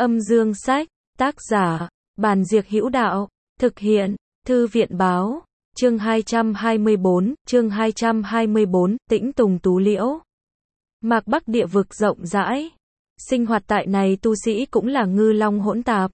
Âm dương sách, tác giả, Bàn Diệc Hữu Đạo, thực hiện, Thư viện báo, chương 224, Tĩnh Tùng Tú Liễu. Mạc Bắc địa vực rộng rãi, sinh hoạt tại này tu sĩ cũng là ngư long hỗn tạp.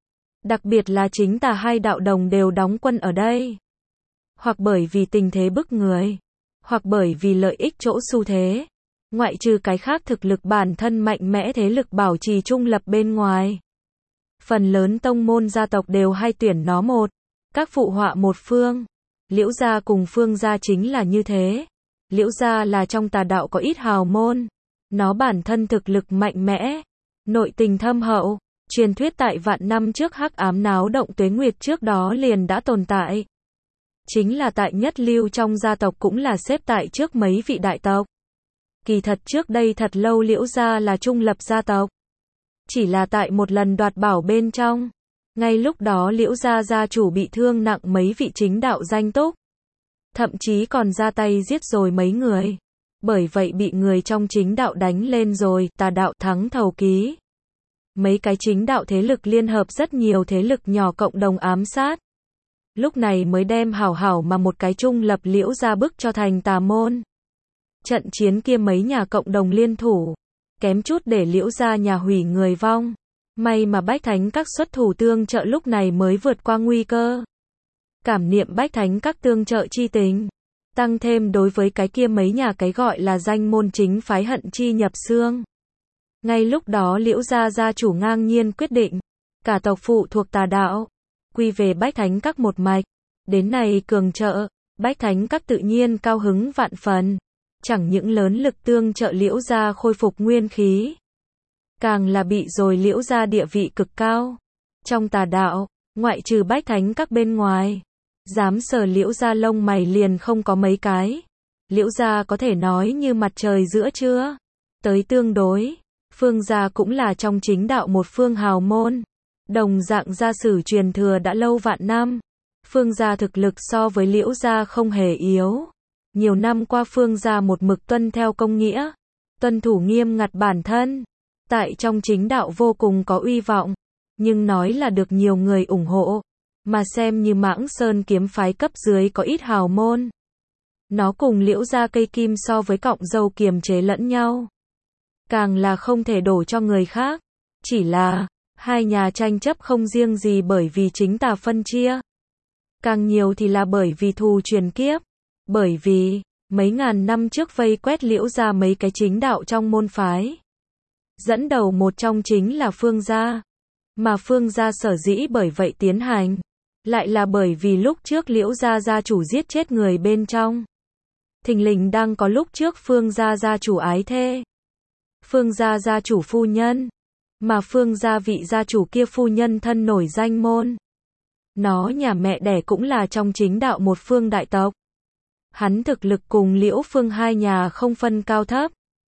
Đặc biệt là chính tà hai đạo đồng đều đóng quân ở đây. Hoặc bởi vì tình thế bức người, hoặc bởi vì lợi ích chỗ xu thế. Ngoại trừ cái khác thực lực bản thân mạnh mẽ thế lực bảo trì trung lập bên ngoài. Phần lớn tông môn gia tộc đều hay tuyển nó một, các phụ họa một phương. Liễu gia cùng Phương gia chính là như thế. Liễu gia là trong tà đạo có ít hào môn. Nó bản thân thực lực mạnh mẽ, nội tình thâm hậu. Truyền thuyết tại vạn năm trước hắc ám náo động tuế nguyệt trước đó liền đã tồn tại. Chính là tại nhất lưu trong gia tộc cũng là xếp tại trước mấy vị đại tộc. Kỳ thật trước đây thật lâu Liễu gia là trung lập gia tộc. Chỉ là tại một lần đoạt bảo bên trong. Ngay lúc đó Liễu gia gia chủ bị thương nặng mấy vị chính đạo danh túc. Thậm chí còn ra tay giết rồi mấy người. Bởi vậy bị người trong chính đạo đánh lên rồi, tà đạo thắng thầu ký. Mấy cái chính đạo thế lực liên hợp rất nhiều thế lực nhỏ cộng đồng ám sát. Lúc này mới đem hảo hảo mà một cái trung lập Liễu gia bức cho thành tà môn. Trận chiến kia mấy nhà cộng đồng liên thủ, kém chút để Liễu gia nhà hủy người vong. May mà Bách Thánh Các xuất thủ tương trợ lúc này mới vượt qua nguy cơ. Cảm niệm Bách Thánh Các tương trợ chi tình. Tăng thêm đối với cái kia mấy nhà cái gọi là danh môn chính phái hận chi nhập xương. Ngay lúc đó Liễu gia gia chủ ngang nhiên quyết định, cả tộc phụ thuộc tà đạo, quy về Bách Thánh Các một mạch. Đến này cường trợ, Bách Thánh Các tự nhiên cao hứng vạn phần. Chẳng những lớn lực tương trợ Liễu gia khôi phục nguyên khí, càng là bị rồi Liễu gia địa vị cực cao. Trong tà đạo, ngoại trừ Bách Thánh Các bên ngoài, dám sờ Liễu gia lông mày liền không có mấy cái. Liễu gia có thể nói như mặt trời giữa trưa. Tới tương đối, Phương gia cũng là trong chính đạo một phương hào môn. Đồng dạng gia sử truyền thừa đã lâu vạn năm. Phương gia thực lực so với Liễu gia không hề yếu. Nhiều năm qua Phương gia một mực tuân theo công nghĩa, tuân thủ nghiêm ngặt bản thân. Tại trong chính đạo vô cùng có uy vọng, nhưng nói là được nhiều người ủng hộ. Mà xem như Mãng Sơn kiếm phái cấp dưới có ít hào môn. Nó cùng Liễu gia cây kim so với cọng dâu kiềm chế lẫn nhau. Càng là không thể đổ cho người khác. Chỉ là, hai nhà tranh chấp không riêng gì bởi vì chính tà phân chia. Càng nhiều thì là bởi vì thù truyền kiếp. Bởi vì, mấy ngàn năm trước vây quét Liễu gia mấy cái chính đạo trong môn phái. Dẫn đầu một trong chính là Phương gia. Mà Phương gia sở dĩ bởi vậy tiến hành. Lại là bởi vì lúc trước Liễu gia gia chủ giết chết người bên trong. Thình lình đang có lúc trước Phương gia gia chủ ái thê. Phương gia gia chủ phu nhân. Mà Phương gia vị gia chủ kia phu nhân thân nổi danh môn. Nó nhà mẹ đẻ cũng là trong chính đạo một phương đại tộc. Hắn thực lực cùng Liễu Phương hai nhà không phân cao thấp.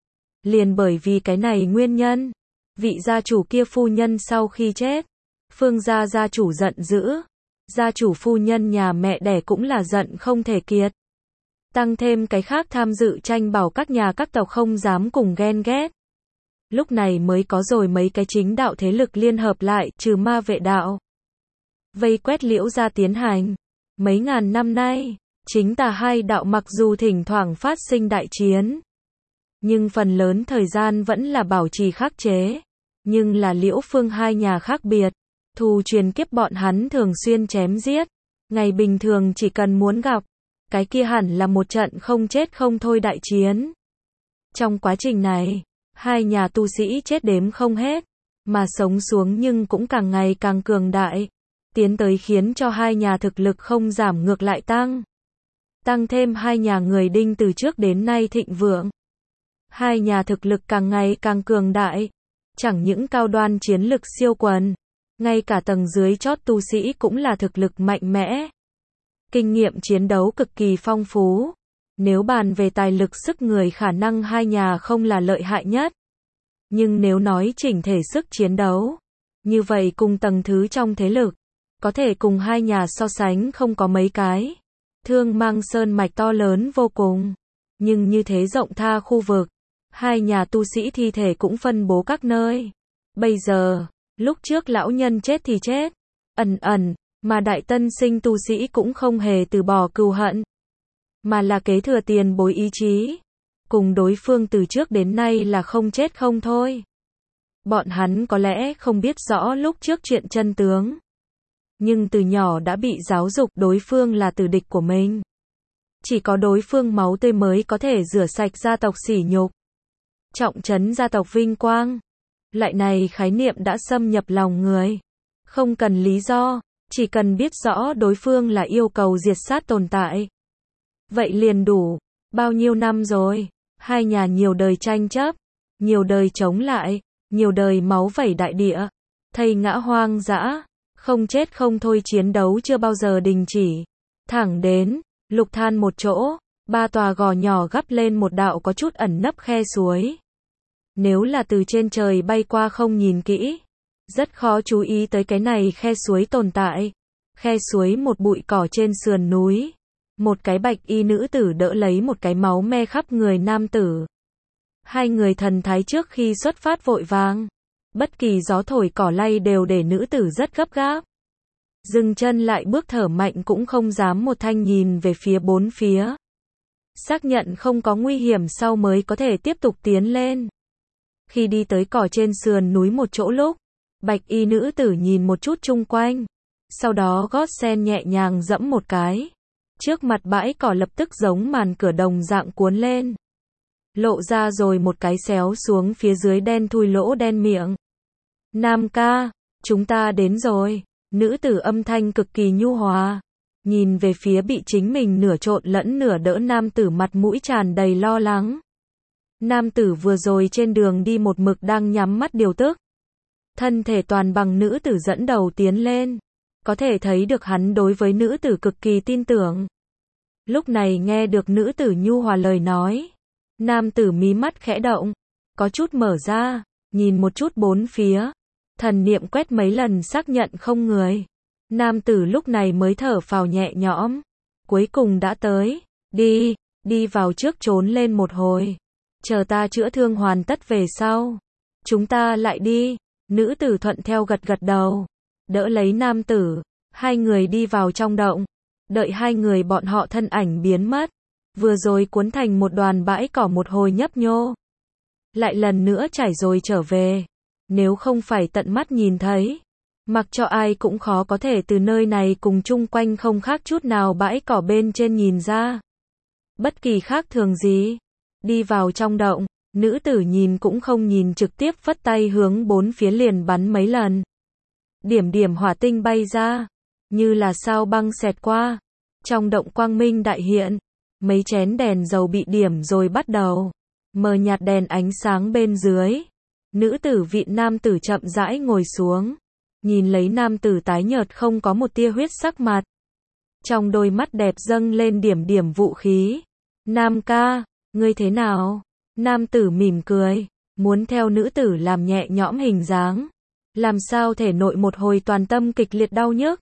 Liền bởi vì cái này nguyên nhân, vị gia chủ kia phu nhân sau khi chết, Phương gia gia chủ giận dữ, gia chủ phu nhân nhà mẹ đẻ cũng là giận không thể kiệt. Tăng thêm cái khác tham dự tranh bảo các nhà các tộc không dám cùng ghen ghét. Lúc này mới có rồi mấy cái chính đạo thế lực liên hợp lại trừ ma vệ đạo. Vây quét Liễu gia tiến hành. Mấy ngàn năm nay, chính tà hai đạo mặc dù thỉnh thoảng phát sinh đại chiến. Nhưng phần lớn thời gian vẫn là bảo trì khắc chế. Nhưng là Liễu Phương hai nhà khác biệt. Thù truyền kiếp bọn hắn thường xuyên chém giết. Ngày bình thường chỉ cần muốn gặp. Cái kia hẳn là một trận không chết không thôi đại chiến. Trong quá trình này, hai nhà tu sĩ chết đếm không hết. Mà sống xuống nhưng cũng càng ngày càng cường đại. Tiến tới khiến cho hai nhà thực lực không giảm ngược lại tăng. Tăng thêm hai nhà người Đinh từ trước đến nay thịnh vượng. Hai nhà thực lực càng ngày càng cường đại. Chẳng những cao đoan chiến lực siêu quần. Ngay cả tầng dưới chót tu sĩ cũng là thực lực mạnh mẽ. Kinh nghiệm chiến đấu cực kỳ phong phú. Nếu bàn về tài lực sức người khả năng hai nhà không là lợi hại nhất. Nhưng nếu nói chỉnh thể sức chiến đấu, như vậy cùng tầng thứ trong thế lực, có thể cùng hai nhà so sánh không có mấy cái. Thương Mang Sơn mạch to lớn vô cùng. Nhưng như thế rộng tha khu vực. Hai nhà tu sĩ thi thể cũng phân bố các nơi. Bây giờ, Lúc trước lão nhân chết thì chết, mà đại tân sinh tu sĩ cũng không hề từ bỏ cừu hận, mà là kế thừa tiền bối ý chí, cùng đối phương từ trước đến nay là không chết không thôi. Bọn hắn có lẽ không biết rõ lúc trước chuyện chân tướng, nhưng từ nhỏ đã bị giáo dục đối phương là tử địch của mình. Chỉ có đối phương máu tươi mới có thể rửa sạch gia tộc sỉ nhục, trọng trấn gia tộc vinh quang. Loại này khái niệm đã xâm nhập lòng người. Không cần lý do, chỉ cần biết rõ đối phương là yêu cầu diệt sát tồn tại. Vậy liền đủ. Bao nhiêu năm rồi, hai nhà nhiều đời tranh chấp, nhiều đời chống lại, nhiều đời máu vẩy đại địa, thây ngã hoang dã, không chết không thôi, chiến đấu chưa bao giờ đình chỉ. Thẳng đến lục than một chỗ, ba tòa gò nhỏ gắp lên một đạo có chút ẩn nấp khe suối. Nếu là từ trên trời bay qua không nhìn kỹ, rất khó chú ý tới cái này khe suối tồn tại. Khe suối một bụi cỏ trên sườn núi. Một cái bạch y nữ tử đỡ lấy một cái máu me khắp người nam tử. Hai người thần thái trước khi xuất phát vội vàng. Bất kỳ gió thổi cỏ lay đều để nữ tử rất gấp gáp. Dừng chân lại bước thở mạnh cũng không dám một thanh nhìn về phía bốn phía. Xác nhận không có nguy hiểm sau mới có thể tiếp tục tiến lên. Khi đi tới cỏ trên sườn núi một chỗ lúc, bạch y nữ tử nhìn một chút chung quanh. Sau đó gót sen nhẹ nhàng dẫm một cái. Trước mặt bãi cỏ lập tức giống màn cửa đồng dạng cuốn lên. Lộ ra rồi một cái xéo xuống phía dưới đen thui lỗ đen miệng. Nam ca, chúng ta đến rồi. Nữ tử âm thanh cực kỳ nhu hòa. Nhìn về phía bị chính mình nửa trộn lẫn nửa đỡ nam tử, mặt mũi tràn đầy lo lắng. Nam tử vừa rồi trên đường đi một mực đang nhắm mắt điều tức. Thân thể toàn bằng nữ tử dẫn đầu tiến lên. Có thể thấy được hắn đối với nữ tử cực kỳ tin tưởng. Lúc này nghe được nữ tử nhu hòa lời nói. Nam tử mí mắt khẽ động. Có chút mở ra. Nhìn một chút bốn phía. Thần niệm quét mấy lần xác nhận không người. Nam tử lúc này mới thở phào nhẹ nhõm. Cuối cùng đã tới. Đi vào trước trốn lên một hồi. Chờ ta chữa thương hoàn tất về sau. Chúng ta lại đi. Nữ tử thuận theo gật gật đầu. Đỡ lấy nam tử. Hai người đi vào trong động. Đợi hai người bọn họ thân ảnh biến mất. Vừa rồi cuốn thành một đoàn bãi cỏ một hồi nhấp nhô. Lại lần nữa chảy rồi trở về. Nếu không phải tận mắt nhìn thấy, mặc cho ai cũng khó có thể từ nơi này cùng chung quanh không khác chút nào bãi cỏ bên trên nhìn ra. Bất kỳ khác thường gì. Đi vào trong động, nữ tử nhìn cũng không nhìn, trực tiếp phất tay hướng bốn phía liền bắn mấy lần. Điểm điểm hỏa tinh bay ra, như là sao băng xẹt qua. Trong động quang minh đại hiện, mấy chén đèn dầu bị điểm rồi bắt đầu mờ nhạt đèn ánh sáng bên dưới. Nữ tử vịn nam tử chậm rãi ngồi xuống, nhìn lấy nam tử tái nhợt không có một tia huyết sắc mặt. Trong đôi mắt đẹp dâng lên điểm điểm vũ khí. Nam ca, ngươi thế nào? Nam tử mỉm cười, muốn theo nữ tử làm nhẹ nhõm hình dáng. Làm sao thể nội một hồi toàn tâm kịch liệt đau nhức.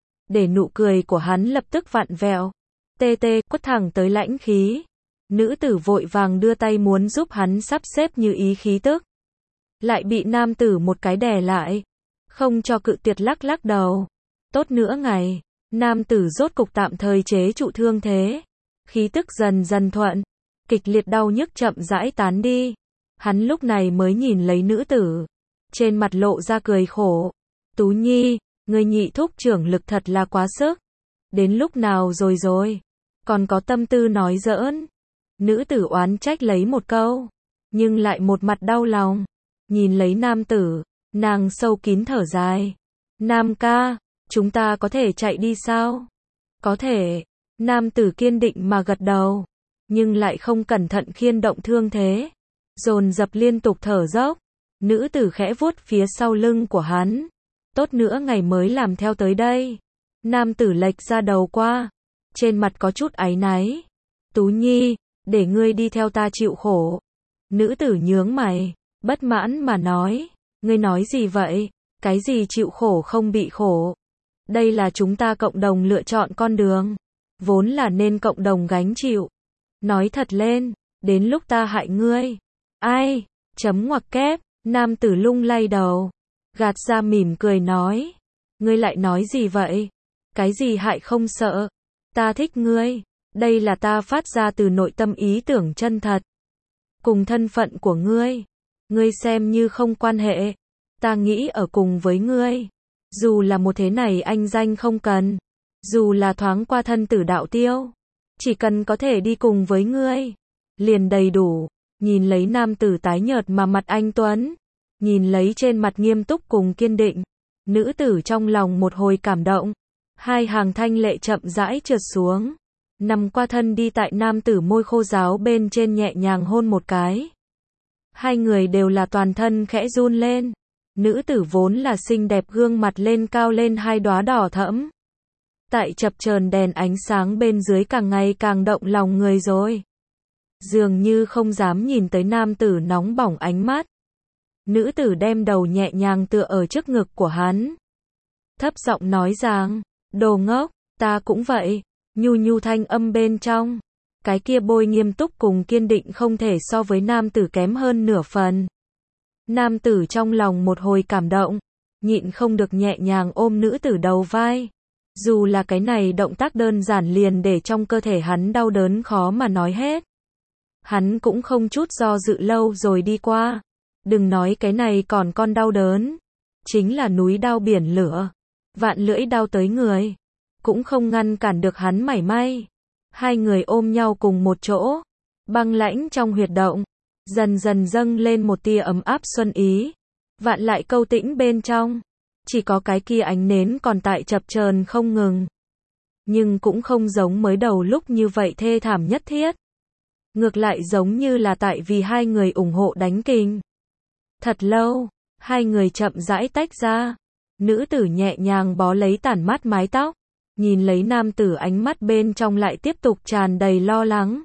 Để nụ cười của hắn lập tức vặn vẹo. Quất thẳng tới lãnh khí. Nữ tử vội vàng đưa tay muốn giúp hắn sắp xếp như ý khí tức. Lại bị nam tử một cái đè lại. Không cho cự tuyệt, lắc lắc đầu. Tốt nữa ngày. Nam tử rốt cục tạm thời chế trụ thương thế. Khí tức dần dần thuận. Kịch liệt đau nhức chậm rãi tán đi. Hắn lúc này mới nhìn lấy nữ tử. Trên mặt lộ ra cười khổ. Tú Nhi, người nhị thúc trưởng lực thật là quá sức. Đến lúc nào rồi. Còn có tâm tư nói giỡn. Nữ tử oán trách lấy một câu. Nhưng lại một mặt đau lòng. Nhìn lấy nam tử, nàng sâu kín thở dài. Nam ca, chúng ta có thể chạy đi sao? Có thể. Nam tử kiên định mà gật đầu. Nhưng lại không cẩn thận khiên động thương thế. Dồn dập liên tục thở dốc. Nữ tử khẽ vuốt phía sau lưng của hắn. Tốt nữa ngày mới làm theo tới đây. Nam tử lệch ra đầu qua. Trên mặt có chút áy náy. Tú Nhi, để ngươi đi theo ta chịu khổ. Nữ tử nhướng mày. Bất mãn mà nói, ngươi nói gì vậy? Cái gì chịu khổ không bị khổ? Đây là chúng ta cộng đồng lựa chọn con đường, vốn là nên cộng đồng gánh chịu. Nói thật lên, đến lúc ta hại ngươi. Ai? Chấm ngoặc kép, nam tử lung lay đầu. gạt ra mỉm cười nói. Ngươi lại nói gì vậy? Cái gì hại không sợ? Ta thích ngươi. Đây là ta phát ra từ nội tâm ý tưởng chân thật. Cùng thân phận của ngươi. Ngươi xem như không quan hệ. Ta nghĩ ở cùng với ngươi. Dù là một thế này anh danh không cần. Dù là thoáng qua thân tử đạo tiêu. Chỉ cần có thể đi cùng với ngươi. Liền đầy đủ. Nhìn lấy nam tử tái nhợt mà mặt anh tuấn. Nhìn lấy trên mặt nghiêm túc cùng kiên định. Nữ tử trong lòng một hồi cảm động. Hai hàng thanh lệ chậm rãi trượt xuống. Nằm qua thân đi tại nam tử môi khô ráo bên trên nhẹ nhàng hôn một cái. Hai người đều là toàn thân khẽ run lên. Nữ tử vốn là xinh đẹp gương mặt lên cao lên hai đóa đỏ thẫm. Tại chập chờn đèn ánh sáng bên dưới càng ngày càng động lòng người rồi. Dường như không dám nhìn tới nam tử nóng bỏng ánh mắt. Nữ tử đem đầu nhẹ nhàng tựa ở trước ngực của hắn. Thấp giọng nói rằng, đồ ngốc, ta cũng vậy. Nhu nhu thanh âm bên trong. Cái kia bôi nghiêm túc cùng kiên định không thể so với nam tử kém hơn nửa phần. Nam tử trong lòng một hồi cảm động. Nhịn không được nhẹ nhàng ôm nữ tử đầu vai. Dù là cái này động tác đơn giản liền để trong cơ thể hắn đau đớn khó mà nói hết. Hắn cũng không chút do dự lâu rồi đi qua. Đừng nói cái này còn con đau đớn. Chính là núi đao biển lửa. Vạn lưỡi đao tới người. Cũng không ngăn cản được hắn mảy may. Hai người ôm nhau cùng một chỗ. Băng lãnh trong huyệt động. Dần dần dâng lên một tia ấm áp xuân ý. Vạn lại câu tĩnh bên trong. Chỉ có cái kia ánh nến còn tại chập chờn không ngừng. Nhưng cũng không giống mới đầu lúc như vậy thê thảm nhất thiết. Ngược lại giống như là tại vì hai người ủng hộ đánh kình. Thật lâu, hai người chậm rãi tách ra. Nữ tử nhẹ nhàng bó lấy tản mát mái tóc. Nhìn lấy nam tử ánh mắt bên trong lại tiếp tục tràn đầy lo lắng.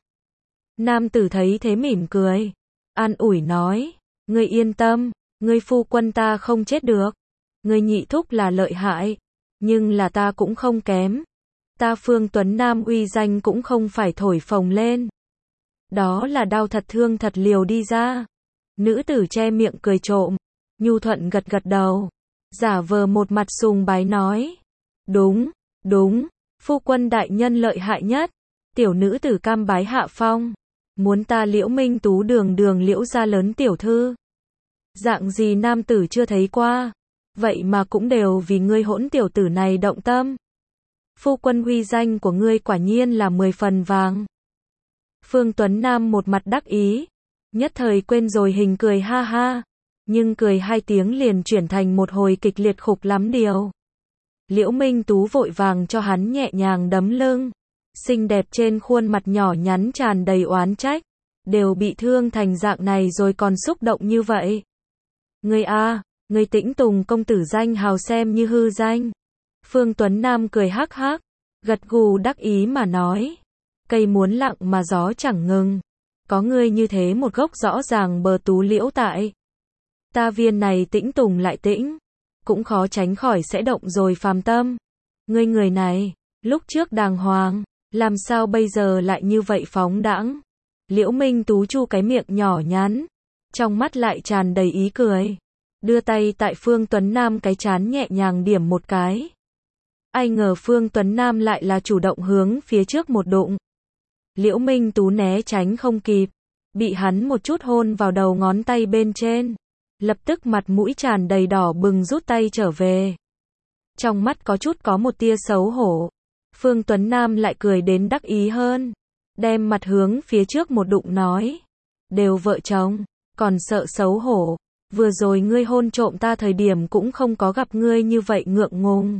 Nam tử thấy thế mỉm cười. An ủi nói. Ngươi yên tâm, ngươi phu quân ta không chết được. Ngươi nhị thúc là lợi hại. Nhưng là ta cũng không kém. Ta Phương Tuấn Nam uy danh cũng không phải thổi phồng lên. Đó là đau thật thương thật liều đi ra. Nữ tử che miệng cười trộm. Nhu thuận gật gật đầu. Giả vờ một mặt sùng bái nói. Đúng, đúng, phu quân đại nhân lợi hại nhất. Tiểu nữ tử cam bái hạ phong. Muốn ta Liễu Minh Tú đường đường Liễu gia lớn tiểu thư. Dạng gì nam tử chưa thấy qua. Vậy mà cũng đều vì ngươi hỗn tiểu tử này động tâm. Phu quân uy danh của ngươi quả nhiên là 10 phần vàng. Phương Tuấn Nam một mặt đắc ý. Nhất thời quên rồi hình cười ha ha. Nhưng cười hai tiếng liền chuyển thành một hồi kịch liệt khục lắm điều. Liễu Minh Tú vội vàng cho hắn nhẹ nhàng đấm lưng. Xinh đẹp trên khuôn mặt nhỏ nhắn tràn đầy oán trách. Đều bị thương thành dạng này rồi còn xúc động như vậy. Ngươi a, ngươi Tĩnh Tùng công tử danh hào xem như hư danh. Phương Tuấn Nam cười hắc hắc. Gật gù đắc ý mà nói. Cây muốn lặng mà gió chẳng ngừng. Có ngươi như thế một gốc rõ ràng bờ tú liễu tại. Ta viên này Tĩnh Tùng lại tĩnh. Cũng khó tránh khỏi sẽ động rồi phàm tâm. Ngươi người này, lúc trước đàng hoàng, làm sao bây giờ lại như vậy phóng đãng. Liễu Minh Tú chu cái miệng nhỏ nhắn. Trong mắt lại tràn đầy ý cười. Đưa tay tại Phương Tuấn Nam cái trán nhẹ nhàng điểm một cái. Ai ngờ Phương Tuấn Nam lại là chủ động hướng phía trước một đụng. Liễu Minh Tú né tránh không kịp. Bị hắn một chút hôn vào đầu ngón tay bên trên. Lập tức mặt mũi tràn đầy đỏ bừng rút tay trở về. Trong mắt có chút có một tia xấu hổ. Phương Tuấn Nam lại cười đến đắc ý hơn. Đem mặt hướng phía trước một đụng nói. Đều vợ chồng, còn sợ xấu hổ. Vừa rồi ngươi hôn trộm ta thời điểm cũng không có gặp ngươi như vậy ngượng ngùng.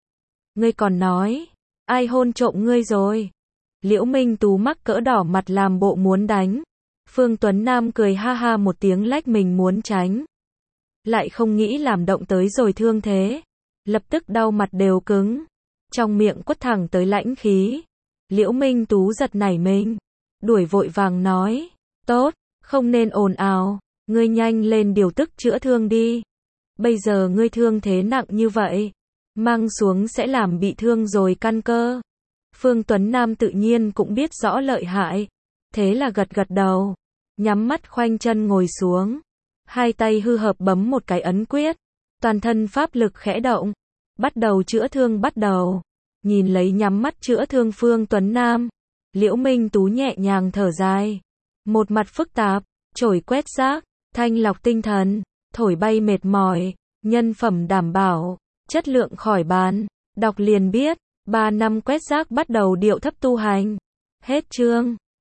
Ngươi còn nói, ai hôn trộm ngươi rồi? Liễu Minh Tú mắc cỡ đỏ mặt làm bộ muốn đánh. Phương Tuấn Nam cười ha ha một tiếng lách mình muốn tránh. Lại không nghĩ làm động tới rồi thương thế. Lập tức đau mặt đều cứng. Trong miệng quất thẳng tới lãnh khí. Liễu Minh Tú giật nảy mình. Đuổi vội vàng nói. Tốt, không nên ồn ào. Ngươi nhanh lên điều tức chữa thương đi. Bây giờ ngươi thương thế nặng như vậy. Mang xuống sẽ làm bị thương rồi căn cơ. Phương Tuấn Nam tự nhiên cũng biết rõ lợi hại. Thế là gật gật đầu. Nhắm mắt khoanh chân ngồi xuống. Hai tay hư hợp bấm một cái ấn quyết. Toàn thân pháp lực khẽ động. Bắt đầu chữa thương bắt đầu. Nhìn lấy nhắm mắt chữa thương Phương Tuấn Nam. Liễu Minh Tú nhẹ nhàng thở dài. Một mặt phức tạp, chổi quét rác, thanh lọc tinh thần, thổi bay mệt mỏi, nhân phẩm đảm bảo, chất lượng khỏi bàn. Đọc liền biết, 3 năm quét rác bắt đầu điệu thấp tu hành. Hết chương.